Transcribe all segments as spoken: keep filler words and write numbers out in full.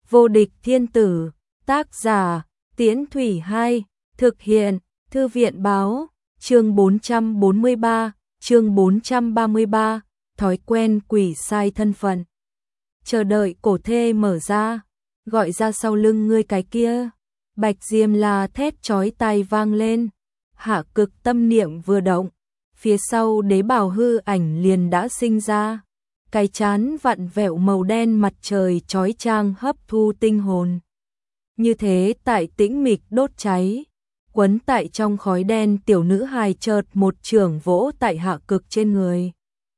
Vô địch thiên tử, tác giả, Tiễn Thủy Hai, thực hiện, Thư viện báo, chương bốn trăm bốn mươi ba, chương bốn trăm ba mươi ba, thói quen quỷ sai thân phận. Chờ đợi cổ thê mở ra, gọi ra sau lưng ngươi cái kia. Bạch Diêm La thét chói tai vang lên, Hạ Cực tâm niệm vừa động, phía sau đế bào hư ảnh liền đã sinh ra. Cái chán vặn vẹo màu đen mặt trời chói chang hấp thu tinh hồn. Như thế tại tĩnh mịch đốt cháy, quấn tại trong khói đen tiểu nữ hài chợt một chưởng vỗ tại Hạ Cực trên người.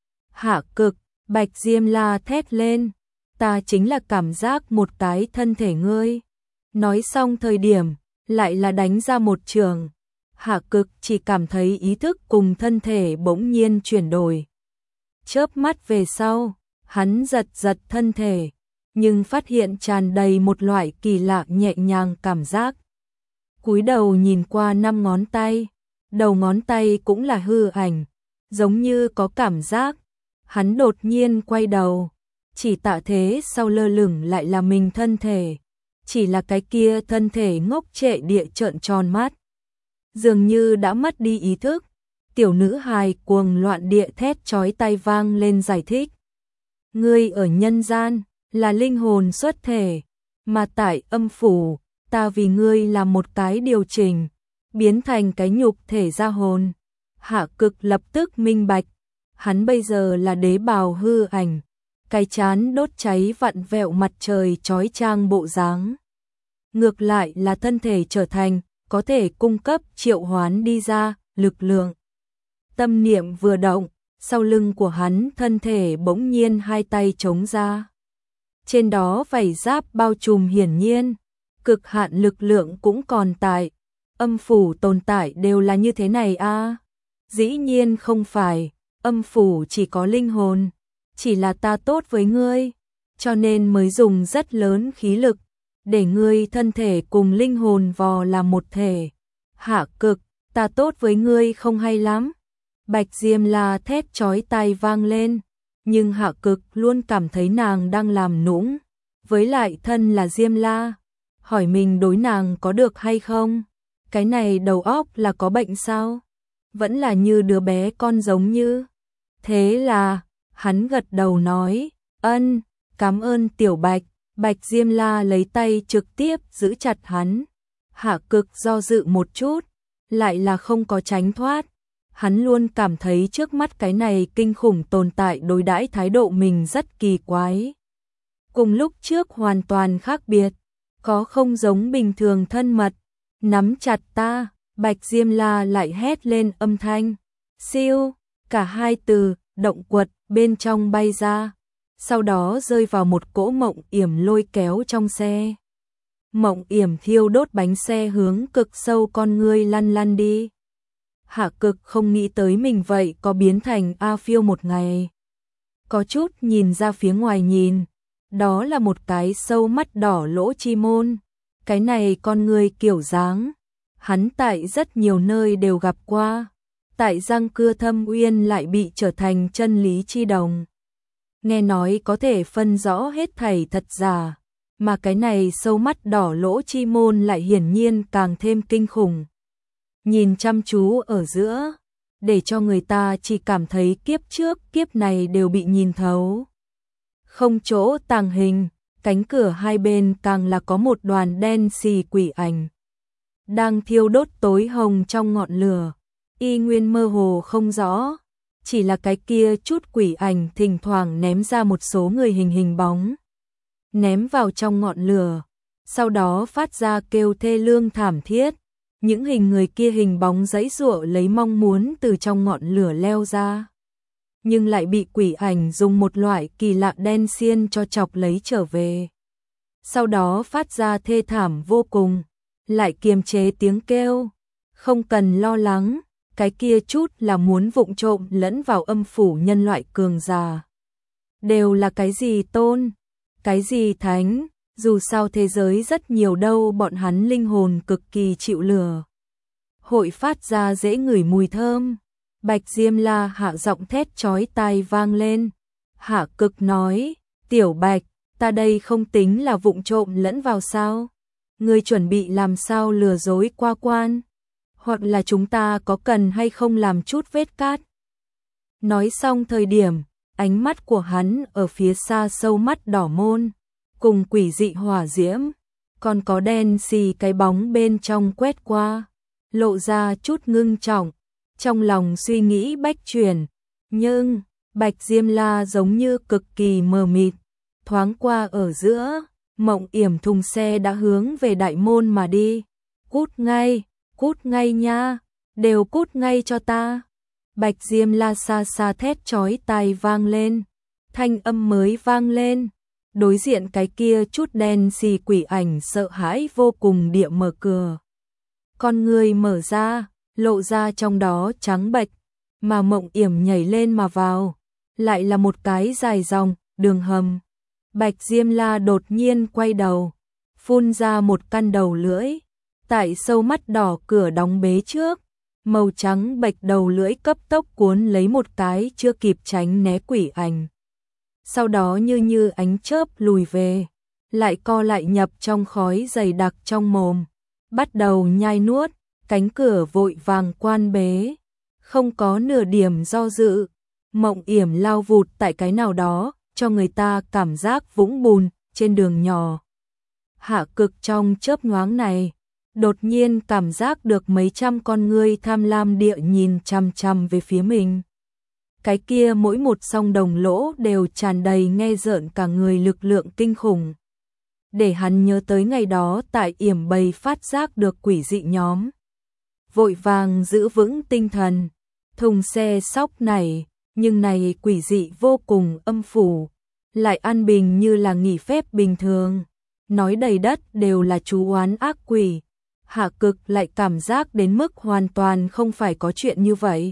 Hạ Cực, Bạch Diêm La thét lên, ta chính là cảm giác một cái thân thể ngươi. Nói xong thời điểm, lại là đánh ra một chưởng. Hạ Cực chỉ cảm thấy ý thức cùng thân thể bỗng nhiên chuyển đổi. Chớp mắt về sau, hắn giật giật thân thể, nhưng phát hiện tràn đầy một loại kỳ lạ nhẹ nhàng cảm giác. Cúi đầu nhìn qua năm ngón tay, đầu ngón tay cũng là hư ảnh, giống như có cảm giác. Hắn đột nhiên quay đầu, chỉ tạ thế sau lơ lửng lại là mình thân thể, chỉ là cái kia thân thể ngốc trệ địa trợn tròn mắt, dường như đã mất đi ý thức. Tiểu nữ hài cuồng loạn địa thét chói tai vang lên giải thích. Ngươi ở nhân gian, là linh hồn xuất thể, mà tại âm phủ, ta vì ngươi làm một cái điều chỉnh, biến thành cái nhục thể ra hồn. Hạ Cực lập tức minh bạch, hắn bây giờ là đế bào hư ảnh, cái chán đốt cháy vặn vẹo mặt trời chói chang bộ dáng. Ngược lại là thân thể trở thành, có thể cung cấp triệu hoán đi ra, lực lượng. Tâm niệm vừa động, sau lưng của hắn thân thể bỗng nhiên hai tay chống ra. Trên đó vảy giáp bao trùm hiển nhiên, cực hạn lực lượng cũng còn tại. Âm phủ tồn tại đều là như thế này a? À? Dĩ nhiên không phải, âm phủ chỉ có linh hồn, chỉ là ta tốt với ngươi, cho nên mới dùng rất lớn khí lực, để ngươi thân thể cùng linh hồn vò làm một thể. Hạ Cực, ta tốt với ngươi không hay lắm. Bạch Diêm La thét chói tai vang lên, nhưng Hạ Cực luôn cảm thấy nàng đang làm nũng, với lại thân là Diêm La, hỏi mình đối nàng có được hay không? Cái này đầu óc là có bệnh sao? Vẫn là như đứa bé con giống như. Thế là, hắn gật đầu nói, ân, cảm ơn Tiểu Bạch. Bạch Diêm La lấy tay trực tiếp giữ chặt hắn. Hạ Cực do dự một chút, lại là không có tránh thoát. Hắn luôn cảm thấy trước mắt cái này kinh khủng tồn tại đối đãi thái độ mình rất kỳ quái. Cùng lúc trước hoàn toàn khác biệt, có không giống bình thường thân mật. Nắm chặt ta, Bạch Diêm La lại hét lên âm thanh. Siêu, cả hai từ, động quật, bên trong bay ra. Sau đó rơi vào một cỗ Mộng Yểm lôi kéo trong xe. Mộng Yểm thiêu đốt bánh xe hướng cực sâu con ngươi lăn lăn đi. Hạ Cực không nghĩ tới mình vậy có biến thành A Phiêu một ngày. Có chút nhìn ra phía ngoài nhìn, đó là một cái sâu mắt đỏ lỗ chi môn. Cái này con người kiểu dáng, hắn tại rất nhiều nơi đều gặp qua. Tại Giang Cưa Thâm Uyên lại bị trở thành chân lý chi đồng. Nghe nói có thể phân rõ hết thảy thật giả, mà cái này sâu mắt đỏ lỗ chi môn lại hiển nhiên càng thêm kinh khủng. Nhìn chăm chú ở giữa, để cho người ta chỉ cảm thấy kiếp trước kiếp này đều bị nhìn thấu. Không chỗ tàng hình, cánh cửa hai bên càng là có một đoàn đen xì quỷ ảnh. Đang thiêu đốt tối hồng trong ngọn lửa, y nguyên mơ hồ không rõ. Chỉ là cái kia chút quỷ ảnh thỉnh thoảng ném ra một số người hình hình bóng. Ném vào trong ngọn lửa, sau đó phát ra kêu thê lương thảm thiết. Những hình người kia hình bóng giãy giụa lấy mong muốn từ trong ngọn lửa leo ra. Nhưng lại bị quỷ ảnh dùng một loại kỳ lạ đen xiên cho chọc lấy trở về. Sau đó phát ra thê thảm vô cùng, lại kiềm chế tiếng kêu. Không cần lo lắng, cái kia chút là muốn vụng trộm lẫn vào âm phủ nhân loại cường già. Đều là cái gì tôn, cái gì thánh, dù sao thế giới rất nhiều đâu, bọn hắn linh hồn cực kỳ chịu lửa. Hội phát ra dễ ngửi mùi thơm. Bạch Diêm La hạ giọng thét chói tai vang lên. Hạ Cực nói, Tiểu Bạch, ta đây không tính là vụng trộm lẫn vào sao? Ngươi chuẩn bị làm sao lừa dối qua quan? Hoặc là chúng ta có cần hay không làm chút vết cát? Nói xong thời điểm, ánh mắt của hắn ở phía xa sâu mắt đỏ môn, cùng quỷ dị hỏa diễm, còn có đen xì cái bóng bên trong quét qua, lộ ra chút ngưng trọng, trong lòng suy nghĩ bách chuyển, nhưng Bạch Diêm La giống như cực kỳ mờ mịt, thoáng qua ở giữa, Mộng Yểm thùng xe đã hướng về đại môn mà đi. Cút ngay, cút ngay nha, đều cút ngay cho ta. Bạch Diêm La xa xa thét chói tai vang lên, thanh âm mới vang lên. Đối diện cái kia chút đen xì quỷ ảnh sợ hãi vô cùng địa mở cửa. Con người mở ra, lộ ra trong đó trắng bệch, mà Mộng Yểm nhảy lên mà vào, lại là một cái dài dòng, đường hầm. Bạch Diêm La đột nhiên quay đầu, phun ra một căn đầu lưỡi, tại sâu mắt đỏ cửa đóng bế trước, màu trắng bệch đầu lưỡi cấp tốc cuốn lấy một cái chưa kịp tránh né quỷ ảnh. Sau đó như như ánh chớp lùi về, lại co lại nhập trong khói dày đặc trong mồm, bắt đầu nhai nuốt, cánh cửa vội vàng quan bế, không có nửa điểm do dự. Mộng Yểm lao vụt tại cái nào đó, cho người ta cảm giác vũng bùn trên đường nhỏ. Hạ Cực trong chớp nhoáng này, đột nhiên cảm giác được mấy trăm con ngươi tham lam địa nhìn chằm chằm về phía mình. Cái kia mỗi một song đồng lỗ đều tràn đầy nghe rợn cả người lực lượng kinh khủng. Để hắn nhớ tới ngày đó tại yểm bầy phát giác được quỷ dị nhóm. Vội vàng giữ vững tinh thần, thùng xe sóc này, nhưng này quỷ dị vô cùng âm phủ, lại an bình như là nghỉ phép bình thường. Nói đầy đất đều là chú oán ác quỷ. Hạ Cực lại cảm giác đến mức hoàn toàn không phải có chuyện như vậy.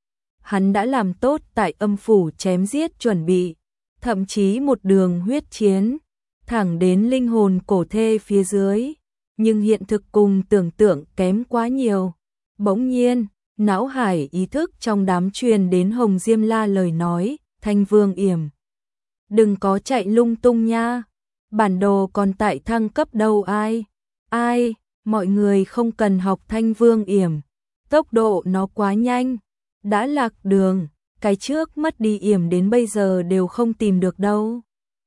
Hắn đã làm tốt tại âm phủ chém giết chuẩn bị, thậm chí một đường huyết chiến, thẳng đến linh hồn cổ thê phía dưới, nhưng hiện thực cùng tưởng tượng kém quá nhiều. Bỗng nhiên, não hải ý thức trong đám truyền đến Hồng Diêm La lời nói, Thanh Vương Yểm. Đừng có chạy lung tung nha, bản đồ còn tại thăng cấp đâu ai, ai, mọi người không cần học Thanh Vương Yểm, tốc độ nó quá nhanh, đã lạc đường, cái trước mất đi yểm đến bây giờ đều không tìm được đâu.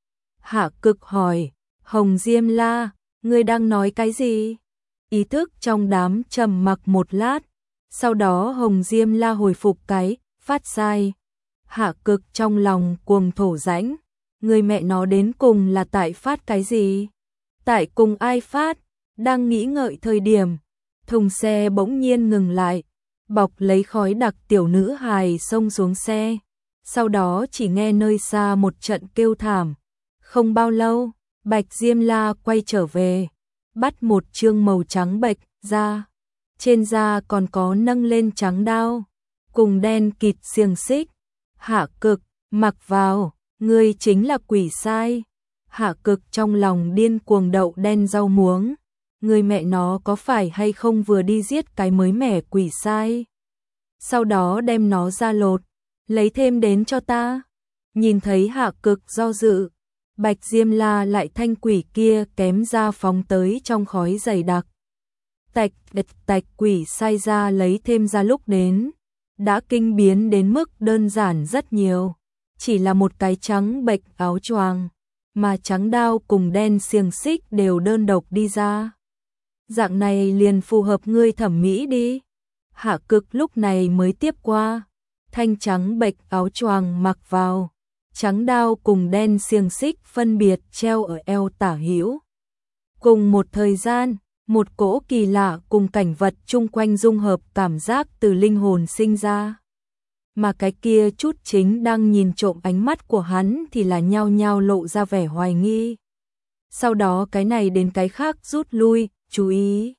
Hạ Cực hỏi, Hồng Diêm La, ngươi đang nói cái gì? Ý thức trong đám trầm mặc một lát, sau đó Hồng Diêm La hồi phục cái, phát sai. Hạ Cực trong lòng cuồng thổ rãnh, người mẹ nó đến cùng là tại phát cái gì? Tại cùng ai phát? Đang nghĩ ngợi thời điểm, thùng xe bỗng nhiên ngừng lại, bọc lấy khói đặc tiểu nữ hài xông xuống xe. Sau đó chỉ nghe nơi xa một trận kêu thảm. Không bao lâu, Bạch Diêm La quay trở về, bắt một chương màu trắng bệch ra. Trên da còn có nâng lên trắng đao, cùng đen kịt xiềng xích. Hạ Cực, mặc vào, ngươi chính là quỷ sai. Hạ Cực trong lòng điên cuồng đậu đen rau muống. Người mẹ nó có phải hay không vừa đi giết cái mới mẻ quỷ sai? Sau đó đem nó ra lột, lấy thêm đến cho ta. Nhìn thấy Hạ Cực do dự, Bạch Diêm La lại thanh quỷ kia kém ra phóng tới trong khói dày đặc. Tạch tạch tạch quỷ sai ra lấy thêm ra lúc đến, đã kinh biến đến mức đơn giản rất nhiều. Chỉ là một cái trắng bệch áo choàng, mà trắng đao cùng đen xiềng xích đều đơn độc đi ra. Dạng này liền phù hợp ngươi thẩm mỹ đi. Hạ Cực lúc này mới tiếp qua, thanh trắng bệch áo choàng mặc vào, trắng đao cùng đen xiềng xích phân biệt treo ở eo tả hữu. Cùng một thời gian, một cỗ kỳ lạ cùng cảnh vật chung quanh dung hợp cảm giác từ linh hồn sinh ra. Mà cái kia chút chính đang nhìn trộm ánh mắt của hắn thì là nhao nhao lộ ra vẻ hoài nghi. Sau đó cái này đến cái khác rút lui, chú ý.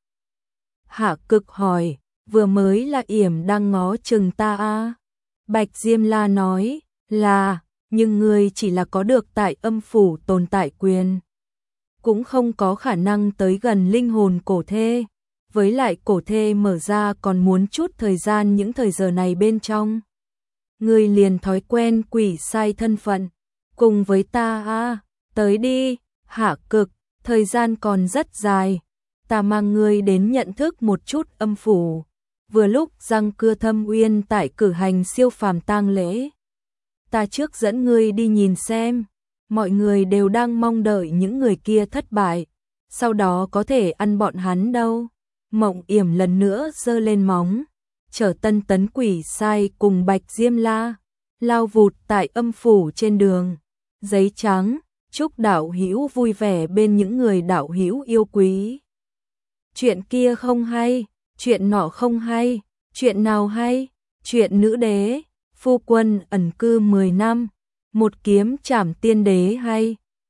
Hạ Cực hỏi, vừa mới là Yểm đang ngó chừng ta a? Bạch Diêm La nói, là, nhưng ngươi chỉ là có được tại âm phủ tồn tại quyền. Cũng không có khả năng tới gần linh hồn cổ thê. Với lại cổ thê mở ra còn muốn chút thời gian những thời giờ này bên trong. Ngươi liền thói quen quỷ sai thân phận, cùng với ta a, Tới đi, Hạ Cực, thời gian còn rất dài, ta mang ngươi đến nhận thức một chút âm phủ. Vừa lúc Răng Cưa Thâm Uyên tại cử hành siêu phàm tang lễ. Ta trước dẫn ngươi đi nhìn xem, mọi người đều đang mong đợi những người kia thất bại, sau đó có thể ăn bọn hắn đâu. Mộng Yểm lần nữa giơ lên móng, chở Tân Tấn Quỷ Sai cùng Bạch Diêm La, lao vụt tại âm phủ trên đường. Giấy trắng, chúc đạo hữu vui vẻ bên những người đạo hữu yêu quý. Chuyện kia không hay, chuyện nọ không hay, chuyện nào hay? Chuyện nữ đế, phu quân ẩn cư mười năm, một kiếm trảm tiên đế hay.